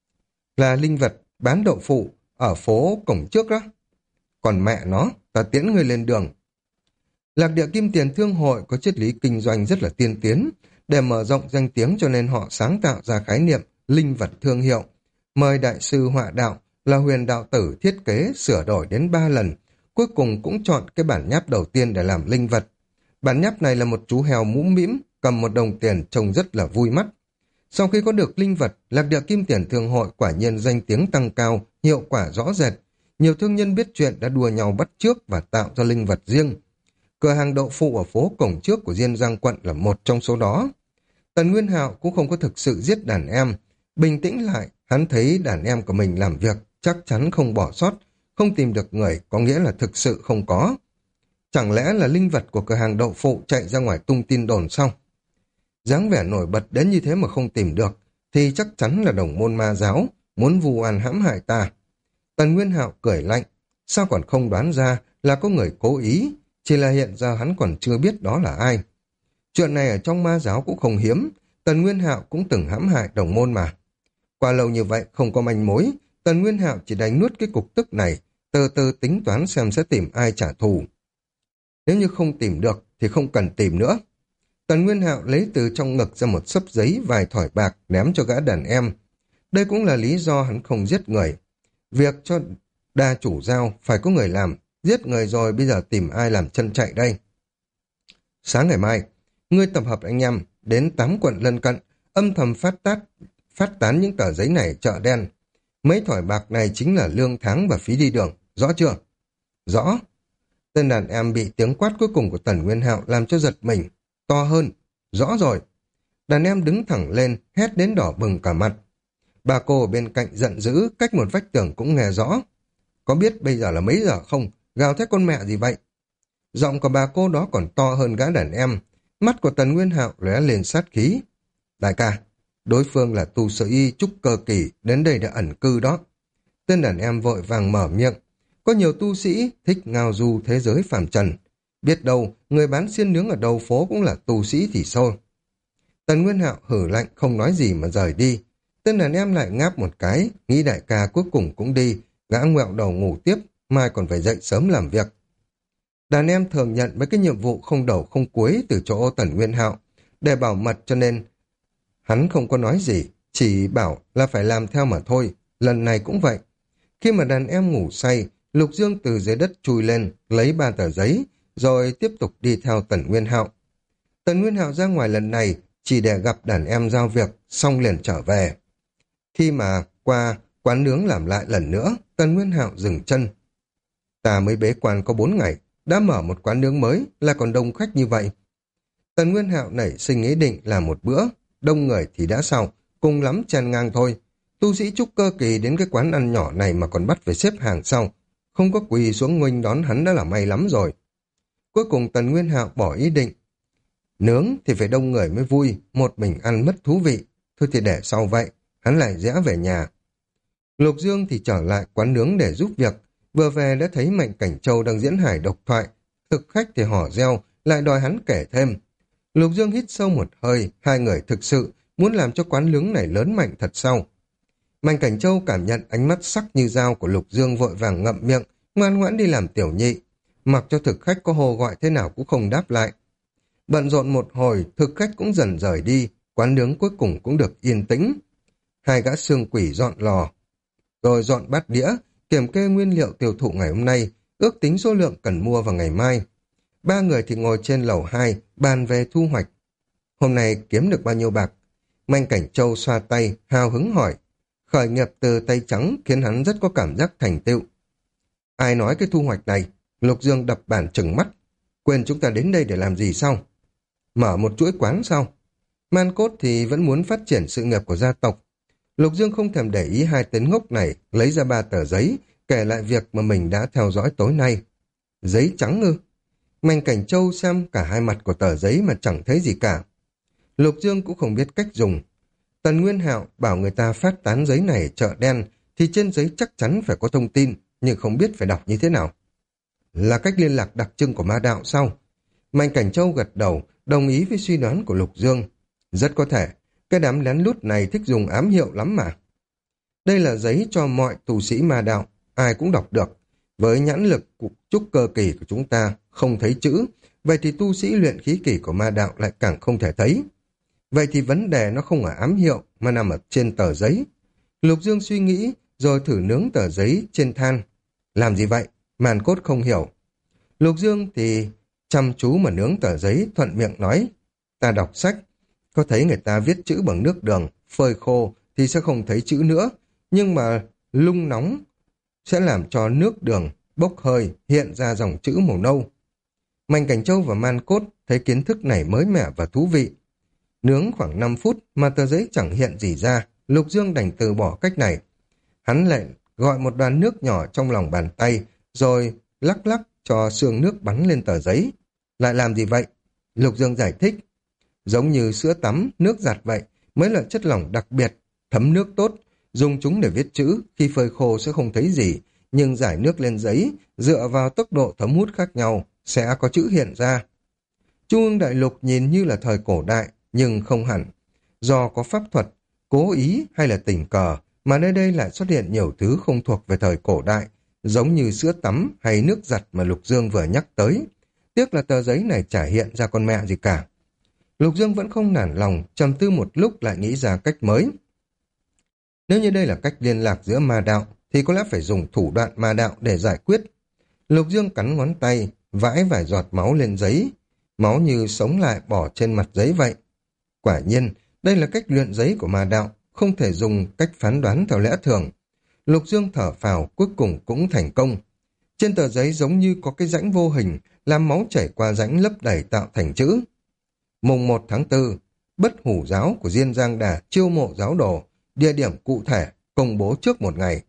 [SPEAKER 1] Là linh vật bán đậu phụ ở phố cổng trước đó. Còn mẹ nó, ta tiễn người lên đường. Lạc Địa Kim Tiền Thương Hội có triết lý kinh doanh rất là tiên tiến. Để mở rộng danh tiếng cho nên họ sáng tạo ra khái niệm linh vật thương hiệu. Mời đại sư họa đạo là Huyền Đạo Tử thiết kế sửa đổi đến 3 lần. Cuối cùng cũng chọn cái bản nháp đầu tiên để làm linh vật. Bản nháp này là một chú heo mũm mĩm cầm một đồng tiền trông rất là vui mắt. Sau khi có được linh vật, Lạc Địa Kim Tiền Thương Hội quả nhiên danh tiếng tăng cao, hiệu quả rõ rệt. Nhiều thương nhân biết chuyện đã đua nhau bắt chước và tạo ra linh vật riêng. Cửa hàng đậu phụ ở phố cổng trước của Diên Giang quận là một trong số đó. Tần Nguyên Hạo cũng không có thực sự giết đàn em. Bình tĩnh lại, hắn thấy đàn em của mình làm việc chắc chắn không bỏ sót, không tìm được người có nghĩa là thực sự không có. Chẳng lẽ là linh vật của cửa hàng đậu phụ chạy ra ngoài tung tin đồn sao? Dáng vẻ nổi bật đến như thế mà không tìm được, thì chắc chắn là đồng môn ma giáo, muốn vu oan hãm hại ta. Tần Nguyên Hạo cười lạnh, sao còn không đoán ra là có người cố ý, chỉ là hiện giờ hắn còn chưa biết đó là ai. Chuyện này ở trong ma giáo cũng không hiếm, Tần Nguyên Hạo cũng từng hãm hại đồng môn mà. Qua lâu như vậy không có manh mối, Tần Nguyên Hạo chỉ đánh nuốt cái cục tức này, từ từ tính toán xem sẽ tìm ai trả thù. Nếu như không tìm được thì không cần tìm nữa. Tần Nguyên Hạo lấy từ trong ngực ra một xấp giấy vài thỏi bạc ném cho gã đàn em. Đây cũng là lý do hắn không giết người. Việc cho đa chủ giao phải có người làm, giết người rồi bây giờ tìm ai làm chân chạy đây. Sáng ngày mai, ngươi tập hợp anh em đến 8 quận lân cận, âm thầm phát tán những tờ giấy này chợ đen. Mấy thỏi bạc này chính là lương tháng và phí đi đường, rõ chưa? Rõ. Tên đàn em bị tiếng quát cuối cùng của Tần Nguyên Hạo làm cho giật mình. To hơn. Rõ rồi. Đàn em đứng thẳng lên, hét đến đỏ bừng cả mặt. Bà cô ở bên cạnh giận dữ, cách một vách tường cũng nghe rõ. Có biết bây giờ là mấy giờ không? Gào thét con mẹ gì vậy? Giọng của bà cô đó còn to hơn gã đàn em. Mắt của Tần Nguyên Hạo lóe lên sát khí. Đại ca, đối phương là tu sĩ trúc cơ kỳ, đến đây để ẩn cư đó. Tên đàn em vội vàng mở miệng. Có nhiều tu sĩ thích ngao du thế giới phàm trần. Biết đâu, người bán xiên nướng ở đầu phố cũng là tu sĩ thì sao? Tần Nguyên Hạo hử lạnh không nói gì mà rời đi. Tên đàn em lại ngáp một cái, nghĩ đại ca cuối cùng cũng đi, gã ngoẹo đầu ngủ tiếp, mai còn phải dậy sớm làm việc. Đàn em thường nhận mấy cái nhiệm vụ không đầu không cuối từ chỗ Tần Nguyên Hạo, để bảo mật cho nên hắn không có nói gì, chỉ bảo là phải làm theo mà thôi, lần này cũng vậy. Khi mà đàn em ngủ say, Lục Dương từ dưới đất chui lên, lấy 3 tờ giấy, rồi tiếp tục đi theo Tần Nguyên Hạo. Tần Nguyên Hạo ra ngoài lần này chỉ để gặp đàn em giao việc, xong liền trở về. Khi mà qua Quán nướng làm lại lần nữa, Tần Nguyên Hạo dừng chân. Ta mới bế quan có 4 ngày, đã mở một quán nướng mới, là còn đông khách như vậy. Tần Nguyên Hạo nảy sinh ý định làm một bữa, đông người thì đã sao, cùng lắm chen ngang thôi. Tu sĩ trúc cơ kỳ đến cái quán ăn nhỏ này mà còn bắt phải xếp hàng sau, không có quỳ xuống nghênh đón hắn đã là may lắm rồi. Cuối cùng Tần Nguyên Hạo bỏ ý định. Nướng thì phải đông người mới vui, một mình ăn mất thú vị. Thôi thì để sau vậy, hắn lại rẽ về nhà. Lục Dương thì trở lại quán nướng để giúp việc. Vừa về đã thấy Mạnh Cảnh Châu đang diễn hài độc thoại. Thực khách thì hò reo, lại đòi hắn kể thêm. Lục Dương hít sâu một hơi, hai người thực sự muốn làm cho quán nướng này lớn mạnh thật sau. Mạnh Cảnh Châu cảm nhận ánh mắt sắc như dao của Lục Dương vội vàng ngậm miệng, ngoan ngoãn đi làm tiểu nhị. Mặc cho thực khách có hồ gọi thế nào cũng không đáp lại. Bận rộn một hồi, thực khách cũng dần rời đi, quán nướng cuối cùng cũng được yên tĩnh. Hai gã xương quỷ dọn lò, rồi dọn bát đĩa, kiểm kê nguyên liệu tiêu thụ ngày hôm nay, ước tính số lượng cần mua vào ngày mai. Ba người thì ngồi trên lầu 2, bàn về thu hoạch. Hôm nay kiếm được bao nhiêu bạc? Mạnh Cảnh Châu xoa tay, hào hứng hỏi. Khởi nghiệp từ tay trắng khiến hắn rất có cảm giác thành tựu. Ai nói cái thu hoạch này? Lục Dương đập bàn trừng mắt. Quên chúng ta đến đây để làm gì sao? Mở một chuỗi quán sao? Man Cốt thì vẫn muốn phát triển sự nghiệp của gia tộc. Lục Dương không thèm để ý hai tên ngốc này, lấy ra 3 tờ giấy, kể lại việc mà mình đã theo dõi tối nay. Giấy trắng ư? Mạnh Cảnh Châu xem cả hai mặt của tờ giấy mà chẳng thấy gì cả. Lục Dương cũng không biết cách dùng. Tần Nguyên Hạo bảo người ta phát tán giấy này chợ đen, thì trên giấy chắc chắn phải có thông tin, nhưng không biết phải đọc như thế nào. Là cách liên lạc đặc trưng của ma đạo sao? Mạnh Cảnh Châu gật đầu, đồng ý với suy đoán của Lục Dương. Rất có thể, cái đám lén lút này thích dùng ám hiệu lắm mà. Đây là giấy cho mọi tu sĩ ma đạo, ai cũng đọc được. Với nhãn lực của trúc cơ kỳ của chúng ta không thấy chữ, vậy thì tu sĩ luyện khí kỳ của ma đạo lại càng không thể thấy. Vậy thì vấn đề nó không ở ám hiệu mà nằm ở trên tờ giấy. Lục Dương suy nghĩ rồi thử nướng tờ giấy trên than. Làm gì vậy? Màn Cốt không hiểu. Lục Dương thì chăm chú mà nướng tờ giấy, thuận miệng nói. Ta đọc sách, có thấy người ta viết chữ bằng nước đường, phơi khô thì sẽ không thấy chữ nữa, nhưng mà lung nóng sẽ làm cho nước đường bốc hơi hiện ra dòng chữ màu nâu. Mạnh Cảnh Châu và Man Cốt thấy kiến thức này mới mẻ và thú vị. Nướng khoảng 5 phút mà tờ giấy chẳng hiện gì ra, Lục Dương đành từ bỏ cách này. Hắn lại gọi một đoàn nước nhỏ trong lòng bàn tay, rồi lắc lắc cho sương nước bắn lên tờ giấy. Lại làm gì vậy? Lục Dương giải thích. Giống như sữa tắm, nước giặt vậy, mới là chất lỏng đặc biệt, thấm nước tốt, dùng chúng để viết chữ, khi phơi khô sẽ không thấy gì, nhưng rải nước lên giấy, dựa vào tốc độ thấm hút khác nhau, sẽ có chữ hiện ra. Trung ương đại lục nhìn như là thời cổ đại, nhưng không hẳn. Do có pháp thuật, cố ý hay là tình cờ, mà nơi đây lại xuất hiện nhiều thứ không thuộc về thời cổ đại, giống như sữa tắm hay nước giặt mà Lục Dương vừa nhắc tới. Tiếc là tờ giấy này chả hiện ra con mẹ gì cả. Lục Dương vẫn không nản lòng, trầm tư một lúc lại nghĩ ra cách mới. Nếu như đây là cách liên lạc giữa ma đạo, thì có lẽ phải dùng thủ đoạn ma đạo để giải quyết. Lục Dương cắn ngón tay, vãi vài giọt máu lên giấy. Máu như sống lại bỏ trên mặt giấy vậy. Quả nhiên, đây là cách luyện giấy của ma đạo, không thể dùng cách phán đoán theo lẽ thường. Lục Dương thở phào, cuối cùng cũng thành công. Trên tờ giấy giống như có cái rãnh vô hình, làm máu chảy qua rãnh lấp đầy tạo thành chữ. Mùng 1 tháng 4, Bất Hủ Giáo của Diên Giang Đà chiêu mộ giáo đồ, địa điểm cụ thể, công bố trước một ngày.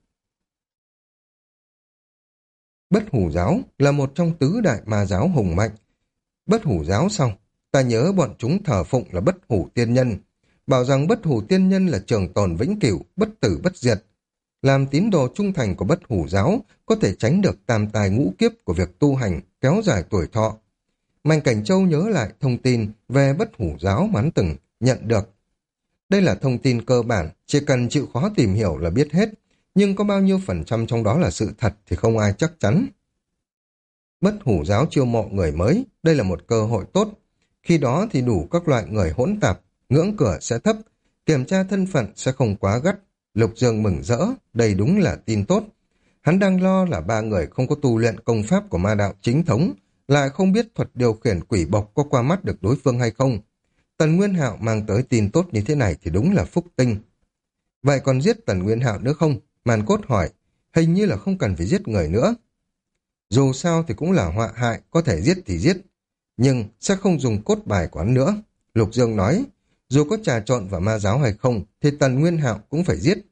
[SPEAKER 1] Bất Hủ Giáo là một trong tứ đại ma giáo hùng mạnh. Bất Hủ Giáo xong, ta nhớ bọn chúng thờ phụng là Bất Hủ Tiên Nhân, bảo rằng Bất Hủ Tiên Nhân là trường tồn vĩnh cửu, bất tử bất diệt. Làm tín đồ trung thành của Bất Hủ Giáo có thể tránh được tam tài ngũ kiếp của việc tu hành, kéo dài tuổi thọ. Mạnh Cảnh Châu nhớ lại thông tin về Bất Hủ Giáo mà hắn từng nhận được. Đây là thông tin cơ bản, chỉ cần chịu khó tìm hiểu là biết hết, nhưng có bao nhiêu phần trăm trong đó là sự thật thì không ai chắc chắn. Bất Hủ Giáo chiêu mộ người mới, đây là một cơ hội tốt. Khi đó thì đủ các loại người hỗn tạp, ngưỡng cửa sẽ thấp, kiểm tra thân phận sẽ không quá gắt. Lục Dương mừng rỡ, đây đúng là tin tốt. Hắn đang lo là 3 người không có tu luyện công pháp của ma đạo chính thống, lại không biết thuật điều khiển quỷ bộc có qua mắt được đối phương hay không. Tần Nguyên Hạo mang tới tin tốt như thế này thì đúng là phúc tinh. Vậy còn giết Tần Nguyên Hạo nữa không? Màn Cốt hỏi, hình như là không cần phải giết người nữa. Dù sao thì cũng là họa hại, có thể giết thì giết, nhưng sẽ không dùng cốt bài của hắn nữa. Lục Dương nói, dù có trà trộn vào ma giáo hay không, thì Tần Nguyên Hạo cũng phải giết.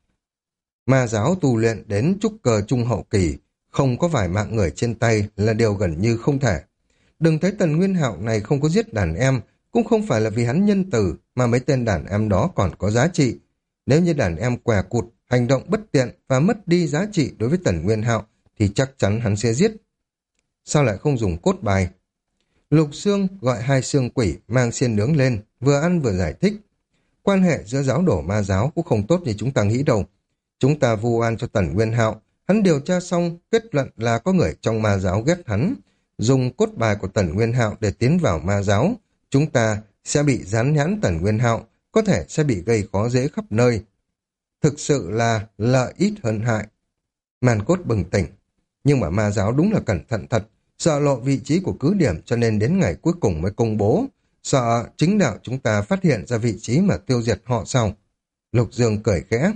[SPEAKER 1] Ma giáo tu luyện đến trúc cơ trung hậu kỳ, không có vài mạng người trên tay là điều gần như không thể. Đừng thấy Tần Nguyên Hạo này không có giết đàn em, cũng không phải là vì hắn nhân từ, mà mấy tên đàn em đó còn có giá trị. Nếu như đàn em què cụt, hành động bất tiện và mất đi giá trị đối với Tần Nguyên Hạo, thì chắc chắn hắn sẽ giết. Sao lại không dùng cốt bài? Lục Xương gọi hai xương quỷ mang xiên nướng lên, vừa ăn vừa giải thích. Quan hệ giữa giáo đổ ma giáo cũng không tốt như chúng ta nghĩ đâu. Chúng ta vu oan cho Tần Nguyên Hạo, hắn điều tra xong, kết luận là có người trong ma giáo ghét hắn. Dùng cốt bài của Tần Nguyên Hạo để tiến vào ma giáo, chúng ta sẽ bị dán nhãn Tần Nguyên Hạo, có thể sẽ bị gây khó dễ khắp nơi. Thực sự là lợi ít hơn hại. Màn Cốt bừng tỉnh. Nhưng mà ma giáo đúng là cẩn thận thật, sợ lộ vị trí của cứ điểm cho nên đến ngày cuối cùng mới công bố. Sợ chính đạo chúng ta phát hiện ra vị trí mà tiêu diệt họ sau. Lục Dương cười khẽ.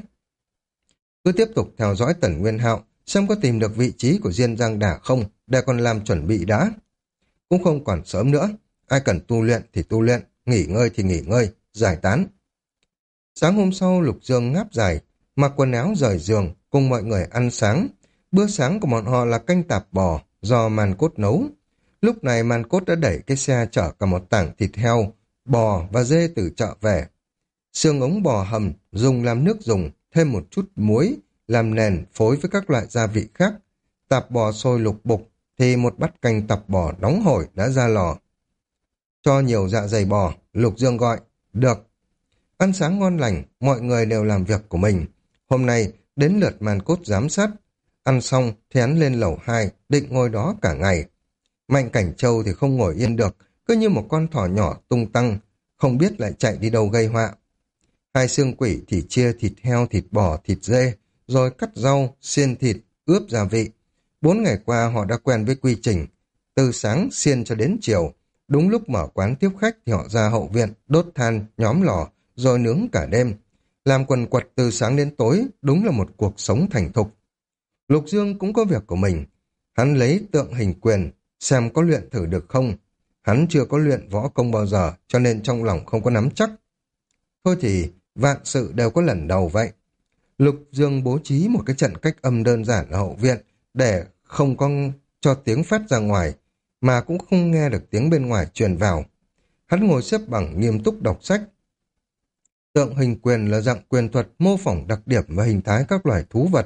[SPEAKER 1] Cứ tiếp tục theo dõi Tần Nguyên Hạo, xem có tìm được vị trí của Diên Giang Đả không, để còn làm chuẩn bị đã. Cũng không còn sớm nữa, ai cần tu luyện thì tu luyện, nghỉ ngơi thì nghỉ ngơi, giải tán. Sáng hôm sau, Lục Dương ngáp dài, mặc quần áo rời giường, cùng mọi người ăn sáng. Bữa sáng của bọn họ là canh tạp bò, do Màn Cốt nấu. Lúc này Màn Cốt đã đẩy cái xe chở cả một tảng thịt heo, bò và dê từ chợ về. Xương ống bò hầm, dùng làm nước dùng, thêm một chút muối, làm nền phối với các loại gia vị khác. Tạp bò sôi lục bục, thì một bát canh tạp bò nóng hổi đã ra lò. Cho nhiều dạ dày bò, Lục Dương gọi, được. Ăn sáng ngon lành, mọi người đều làm việc của mình. Hôm nay, đến lượt Màn Cốt giám sát. Ăn xong thì hắn lên lầu 2, định ngồi đó cả ngày. Mạnh Cảnh Châu thì không ngồi yên được, cứ như một con thỏ nhỏ tung tăng, không biết lại chạy đi đâu gây họa. Hai xương quỷ thì chia thịt heo, thịt bò, thịt dê, rồi cắt rau, xiên thịt, ướp gia vị. 4 ngày qua họ đã quen với quy trình. Từ sáng xiên cho đến chiều, đúng lúc mở quán tiếp khách thì họ ra hậu viện, đốt than, nhóm lò, rồi nướng cả đêm. Làm quần quật từ sáng đến tối, đúng là một cuộc sống thành thục. Lục Dương cũng có việc của mình. Hắn lấy tượng hình quyền, xem có luyện thử được không. Hắn chưa có luyện võ công bao giờ, cho nên trong lòng không có nắm chắc. Thôi thì, vạn sự đều có lần đầu vậy. Lục Dương bố trí một cái trận cách âm đơn giản ở hậu viện, để không có cho tiếng phát ra ngoài, mà cũng không nghe được tiếng bên ngoài truyền vào. Hắn ngồi xếp bằng nghiêm túc đọc sách. Tượng hình quyền là dạng quyền thuật mô phỏng đặc điểm và hình thái các loài thú vật.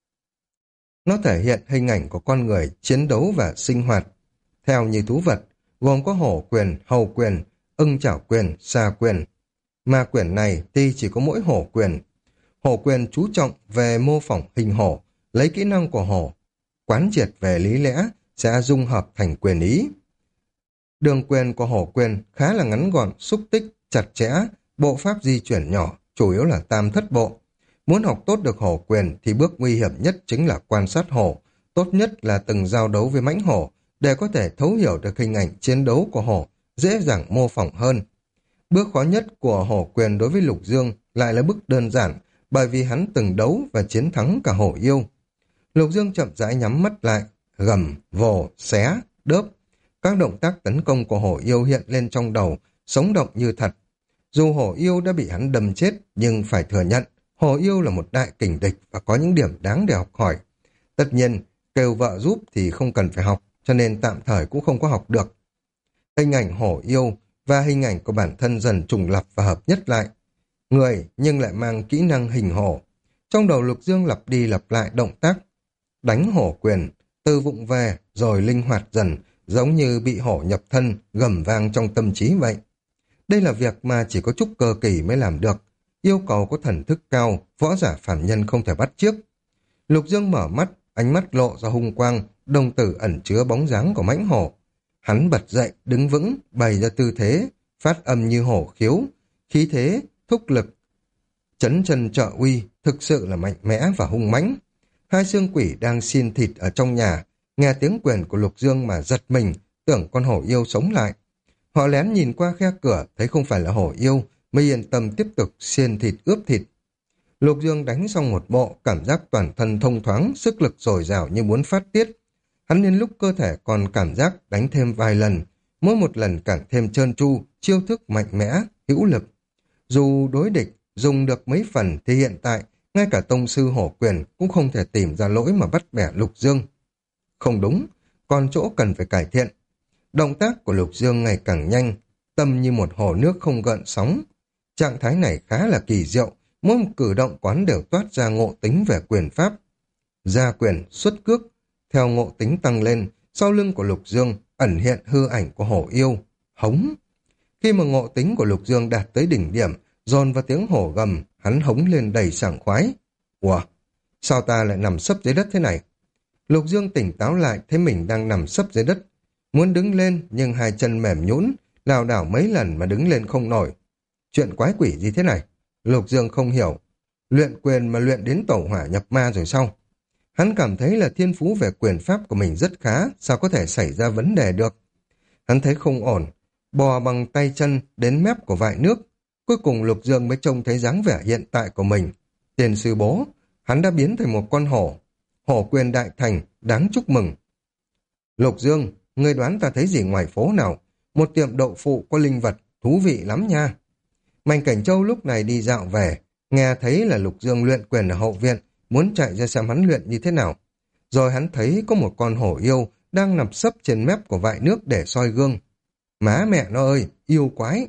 [SPEAKER 1] Nó thể hiện hình ảnh của con người chiến đấu và sinh hoạt. Theo như thú vật, gồm có hổ quyền, hầu quyền, ưng chảo quyền, xà quyền. Mà quyền này thì chỉ có mỗi hổ quyền. Hổ quyền chú trọng về mô phỏng hình hổ, lấy kỹ năng của hổ, quán triệt về lý lẽ, sẽ dung hợp thành quyền ý. Đường quyền của hổ quyền khá là ngắn gọn, xúc tích, chặt chẽ, bộ pháp di chuyển nhỏ, chủ yếu là tam thất bộ. Muốn học tốt được hổ quyền thì bước nguy hiểm nhất chính là quan sát hổ, tốt nhất là từng giao đấu với mãnh hổ, để có thể thấu hiểu được hình ảnh chiến đấu của hổ, dễ dàng mô phỏng hơn. Bước khó nhất của hổ quyền đối với Lục Dương lại là bước đơn giản, bởi vì hắn từng đấu và chiến thắng cả hổ yêu. Lục Dương chậm rãi nhắm mắt lại, gầm, vồ, xé, đớp. Các động tác tấn công của hổ yêu hiện lên trong đầu, sống động như thật. Dù hổ yêu đã bị hắn đâm chết, nhưng phải thừa nhận, hổ yêu là một đại kình địch và có những điểm đáng để học hỏi. Tất nhiên, kêu vợ giúp thì không cần phải học, cho nên tạm thời cũng không có học được. Hình ảnh hổ yêu và hình ảnh của bản thân dần trùng lập và hợp nhất lại. Người nhưng lại mang kỹ năng hình hổ. Trong đầu Lục Dương lặp đi lặp lại động tác đánh hổ quyền, từ vụng về rồi linh hoạt dần, giống như bị hổ nhập thân, gầm vang trong tâm trí vậy. Đây là việc mà chỉ có trúc cơ kỳ mới làm được, yêu cầu có thần thức cao, võ giả phàm nhân không thể bắt chước. Lục Dương mở mắt, ánh mắt lộ ra hung quang, đồng tử ẩn chứa bóng dáng của mãnh hổ. Hắn bật dậy, đứng vững, bày ra tư thế, phát âm như hổ khiếu, khí thế, thúc lực, chấn chân trợ uy, thực sự là mạnh mẽ và hung mãnh. Hai xương quỷ đang xiên thịt ở trong nhà, nghe tiếng quyền của Lục Dương mà giật mình, tưởng con hổ yêu sống lại. Họ lén nhìn qua khe cửa, thấy không phải là hổ yêu, mới yên tâm tiếp tục xiên thịt ướp thịt. Lục Dương đánh xong một bộ, cảm giác toàn thân thông thoáng, sức lực dồi dào như muốn phát tiết. Hắn đến lúc cơ thể còn cảm giác đánh thêm vài lần, mỗi một lần càng thêm trơn tru, chiêu thức mạnh mẽ, hữu lực. Dù đối địch dùng được mấy phần thì hiện tại ngay cả tông sư hổ quyền cũng không thể tìm ra lỗi mà bắt bẻ Lục Dương. Không đúng, còn chỗ cần phải cải thiện. Động tác của Lục Dương ngày càng nhanh, tâm như một hồ nước không gợn sóng. Trạng thái này khá là kỳ diệu, mỗi một cử động quán đều toát ra ngộ tính về quyền pháp. Ra quyền, xuất cước, theo ngộ tính tăng lên, sau lưng của Lục Dương ẩn hiện hư ảnh của hổ yêu, hống. Khi mà ngộ tính của Lục Dương đạt tới đỉnh điểm, dồn vào tiếng hổ gầm, hắn hống lên đầy sảng khoái. Ủa, sao ta lại nằm sấp dưới đất thế này? Lục Dương tỉnh táo lại thấy mình đang nằm sấp dưới đất. Muốn đứng lên nhưng hai chân mềm nhũn, lảo đảo mấy lần mà đứng lên không nổi. Chuyện quái quỷ gì thế này? Lục Dương không hiểu. Luyện quyền mà luyện đến tẩu hỏa nhập ma rồi sao? Hắn cảm thấy là thiên phú về quyền pháp của mình rất khá, sao có thể xảy ra vấn đề được? Hắn thấy không ổn, bò bằng tay chân đến mép của vại nước. Cuối cùng Lục Dương mới trông thấy dáng vẻ hiện tại của mình. Tiền sư bố, hắn đã biến thành một con hổ. Hổ quyền đại thành, đáng chúc mừng. Lục Dương, ngươi đoán ta thấy gì ngoài phố nào? Một tiệm đậu phụ có linh vật, thú vị lắm nha. Mạnh Cảnh Châu lúc này đi dạo về, nghe thấy là Lục Dương luyện quyền ở hậu viện, muốn chạy ra xem hắn luyện như thế nào. Rồi hắn thấy có một con hổ yêu đang nằm sấp trên mép của vại nước để soi gương. Má mẹ nó ơi, yêu quái!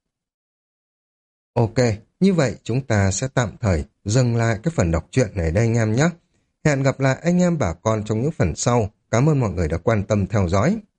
[SPEAKER 1] Ok, như vậy chúng ta sẽ tạm thời dừng lại cái phần đọc truyện này đây anh em nhé. Hẹn gặp lại anh em bà con trong những phần sau. Cảm ơn mọi người đã quan tâm theo dõi.